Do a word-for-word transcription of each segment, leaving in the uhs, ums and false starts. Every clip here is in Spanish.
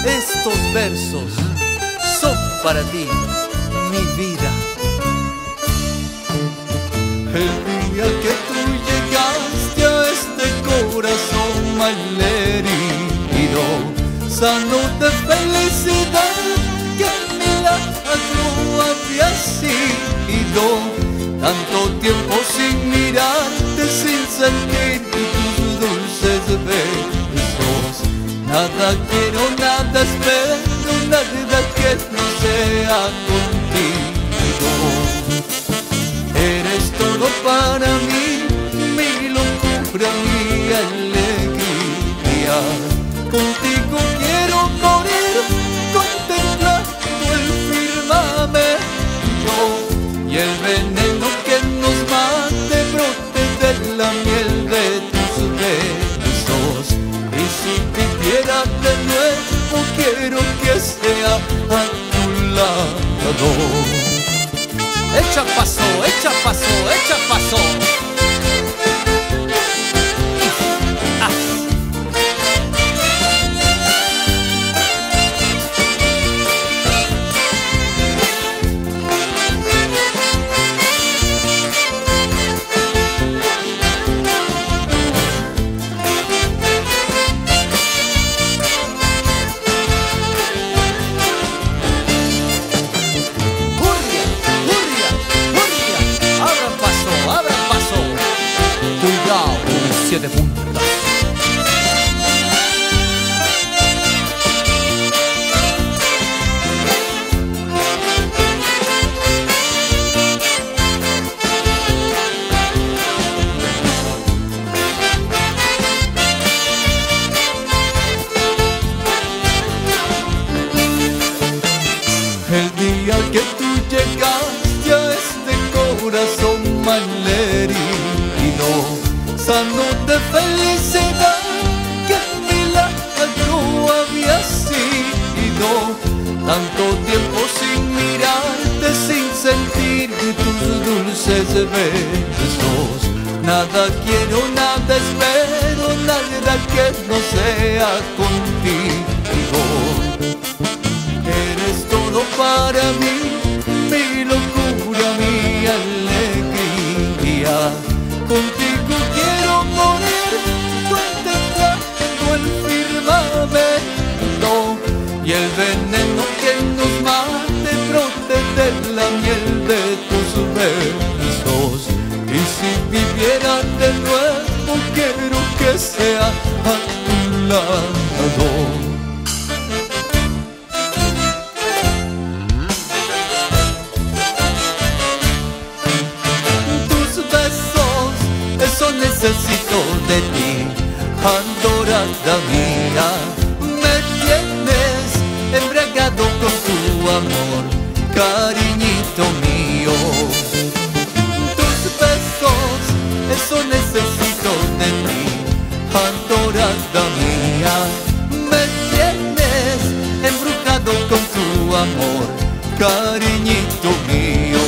Estos versos son para ti, mi vida. El día que tú llegaste a este corazón malherido, sano de felicidad, que milagro había sido. Tanto tiempo sin mirarte, sin sentir tus dulces besos. Nada quiero, nada espero, nada que no sea contigo. Eres todo para mí, mi locura, mi alegría. Contigo quiero morir, contemplando el firmamento. Y el veneno que nos mate brote de la miel de tus besos. Y si viviera de nuevo, quiero que sea a tu lado. Echa paso, echa paso, echa paso. Siete puntas. El día que tú llegaste a este corazón malherido, sano de felicidad, que milagro había sido. Tanto tiempo sin mirarte, sin sentir tus dulces besos. Nada quiero, nada espero, nada que no sea contigo. Eres todo para mí, mi locura, mi alegría. Contigo quiero morir, contemplando el firmamento. Y el veneno que nos mate brote de la miel de tus besos. Y si viviera de nuevo, quiero que sea a tu lado. Eso necesito de ti, adorada mía. Me tienes embriagado con tu amor, cariñito mío. Tus besos, eso necesito de ti, adorada mía. Me tienes embrujado con tu amor, cariñito mío.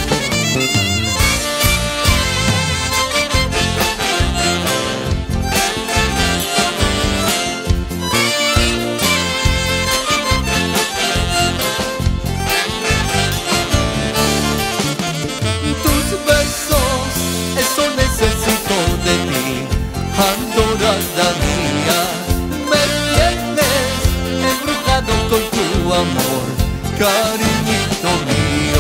Adorada mía, me tienes embrujado con tu amor, cariñito mío.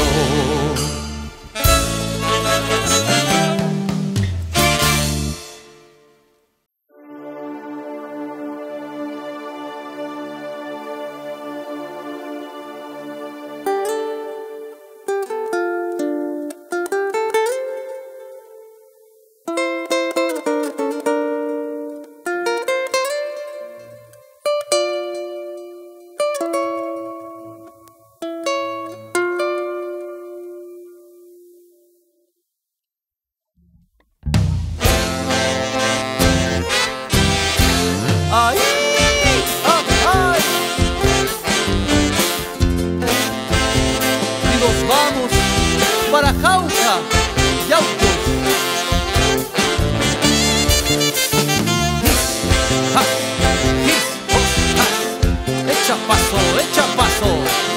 echa paso, echa paso.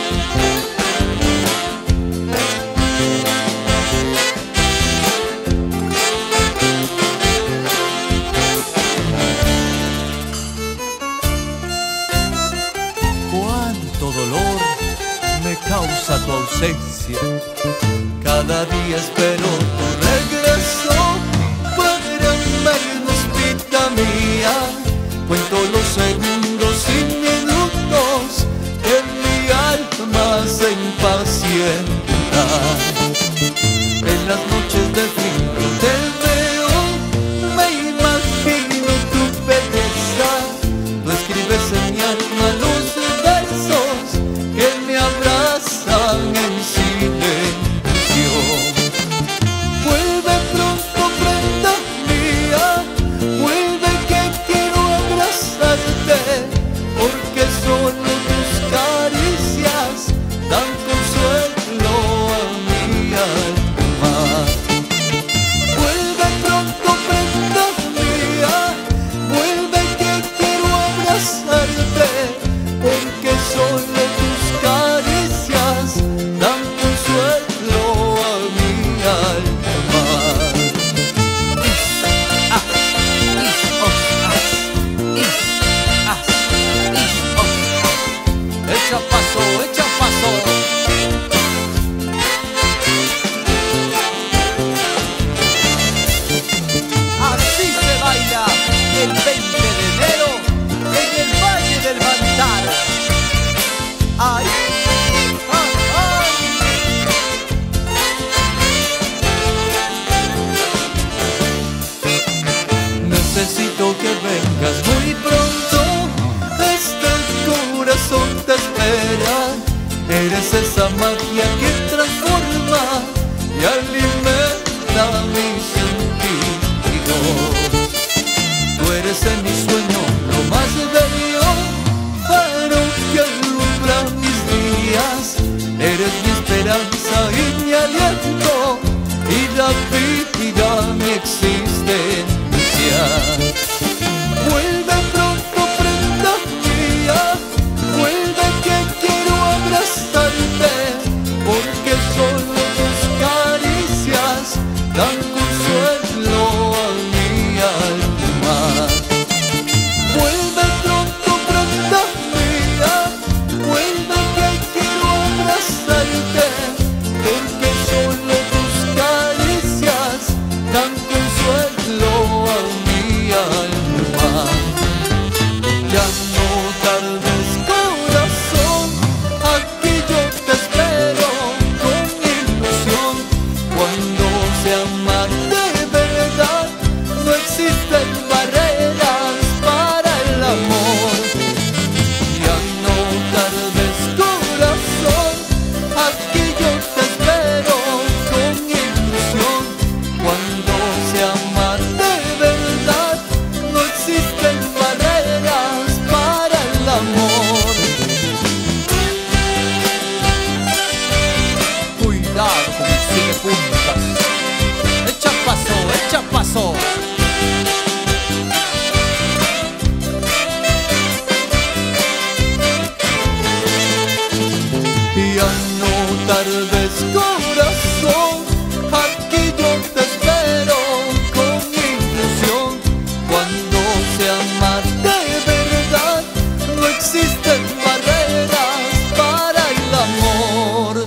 Cuánto dolor me causa tu ausencia. Cada día espero tu regreso para vernos, vida mía. Cuento los segundos y minutos que mi alma se impacienta. En las noches de frío te veo, me imagino tu belleza. No escribes en mi alma los versos que me abrazan en silencio. Vuelve pronto, prenda mía, vuelve que quiero abrazarte, porque solo tus caricias dan consuelo a mi alma. Vuelve pronto, prenda mía, vuelve que quiero abrazarte, porque solo tus caricias dan consuelo a mi alma. Is, as, is, os, as, is, as, is, os, as. Echa paso, echa paso. Así se baila el veinte de enero en el Valle del Mantaro. ¡Ay! ¡Ay! ¡Ay! Necesito que vengas muy pronto, este corazón te espera. Eres esa magia que transforma y alimenta mis sentidos. Tú eres en mi sueño lo más bello, faro que alumbra mis días. Eres mi esperanza y mi aliento, y la vida mi existencia. Vuelve pronto, prenda mía, vuelve que quiero abrazarte, porque solo tus caricias dan consuelo a mi alma. Vuelve pronto, prenda mía, vuelve que quiero abrazarte, porque solo tus caricias dan consuelo a mi alma. Ya no tardes, corazón, aquí yo te espero con ilusión. Cuando se ama de verdad, no existen barreras para el amor. Ya no tardes, corazón, aquí yo te espero con ilusión. Cuando se ama de verdad, no existen barreras para el amor. Cuidado con el siete puntas. Echa paso, echa paso. Ya no tardes, corazón, aquí yo te espero con ilusión. Cuando se ama de verdad, no existen barreras para el amor.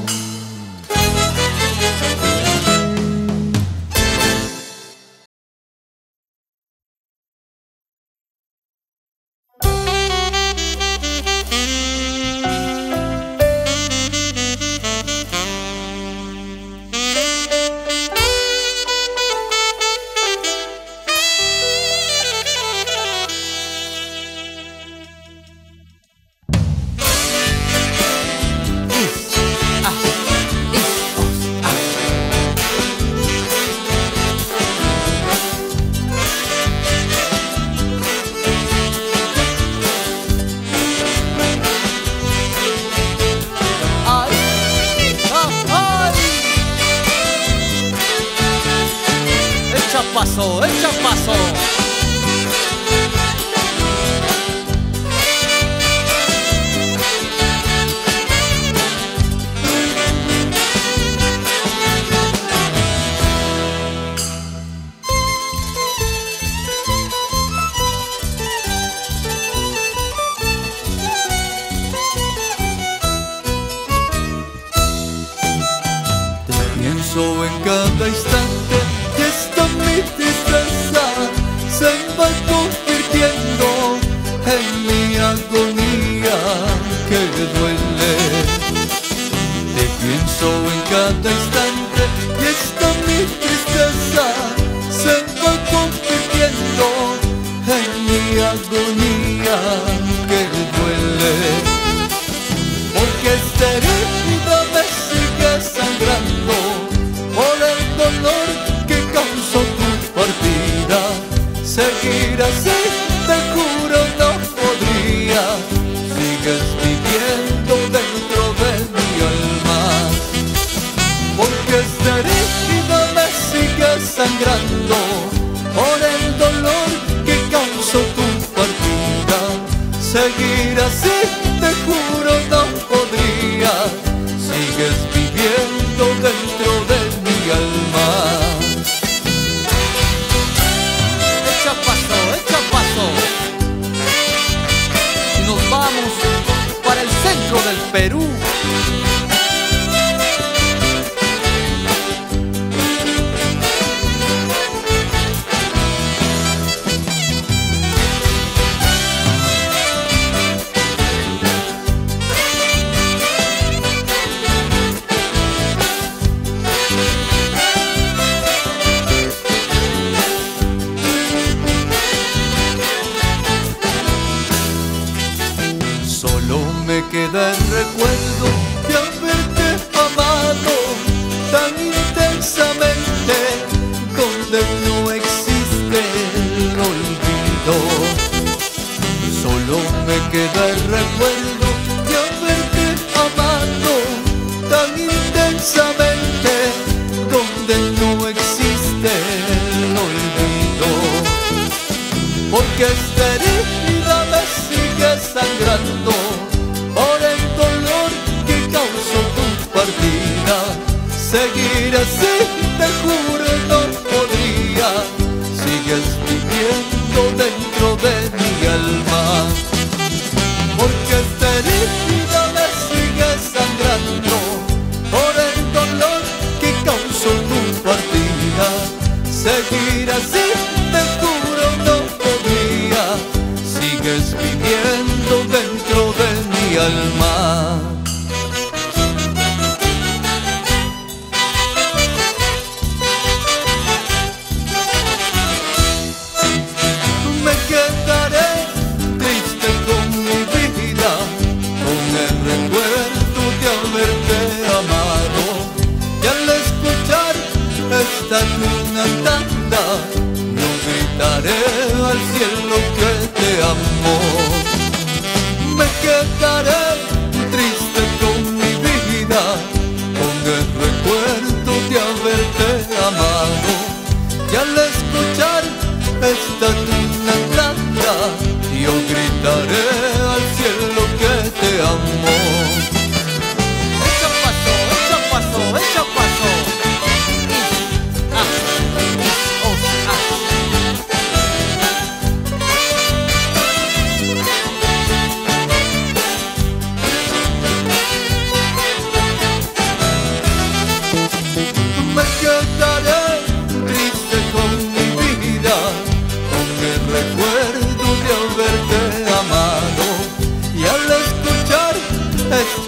pienso en cada instante y esta mi tristeza se va convirtiendo en mi agonía que duele. Te pienso en cada instante y esta mi tristeza se va convirtiendo en mi agonía que duele. Porque esta herida me sigue sangrando por el dolor que causó tu partida. Seguir así, te juro, no podría. Sigues viviendo dentro de mi alma. Porque esta herida me sigue sangrando por el dolor que causó tu partida. Seguir así, te juro, no podría. Sigues viviendo dentro de mi alma. Echa paso, echa paso. Y nos vamos para el centro del Perú. Solo me queda el recuerdo de haberte amado tan intensamente, donde no existe el olvido. Solo me queda el recuerdo de haberte amado tan intensamente, donde no existe el olvido. Porque esta herida me sigue sangrando por el dolor que causó tu partida. Seguir así, te juro, no podría. Sigues viviendo dentro de mi alma. Porque esta herida me sigue sangrando por el dolor que causó tu partida. Seguir así, te juro, no podría. Sigues viviendo dentro de mi alma. Me quedaré triste con mi vida, con el recuerdo de haberte amado. Y al escuchar esta luna tanta, no gritaré al cielo que te amo. Me quedaré triste con mi vida, con el recuerdo de haberte amado. Y al escuchar esta luna tanta, yo gritaré al cielo que te amo. Echa paso, echa paso, echa paso. Is, as, is, os, as. Me quedaré triste con mi vida, con el recuerdo de haberte amado. Y al escuchar esta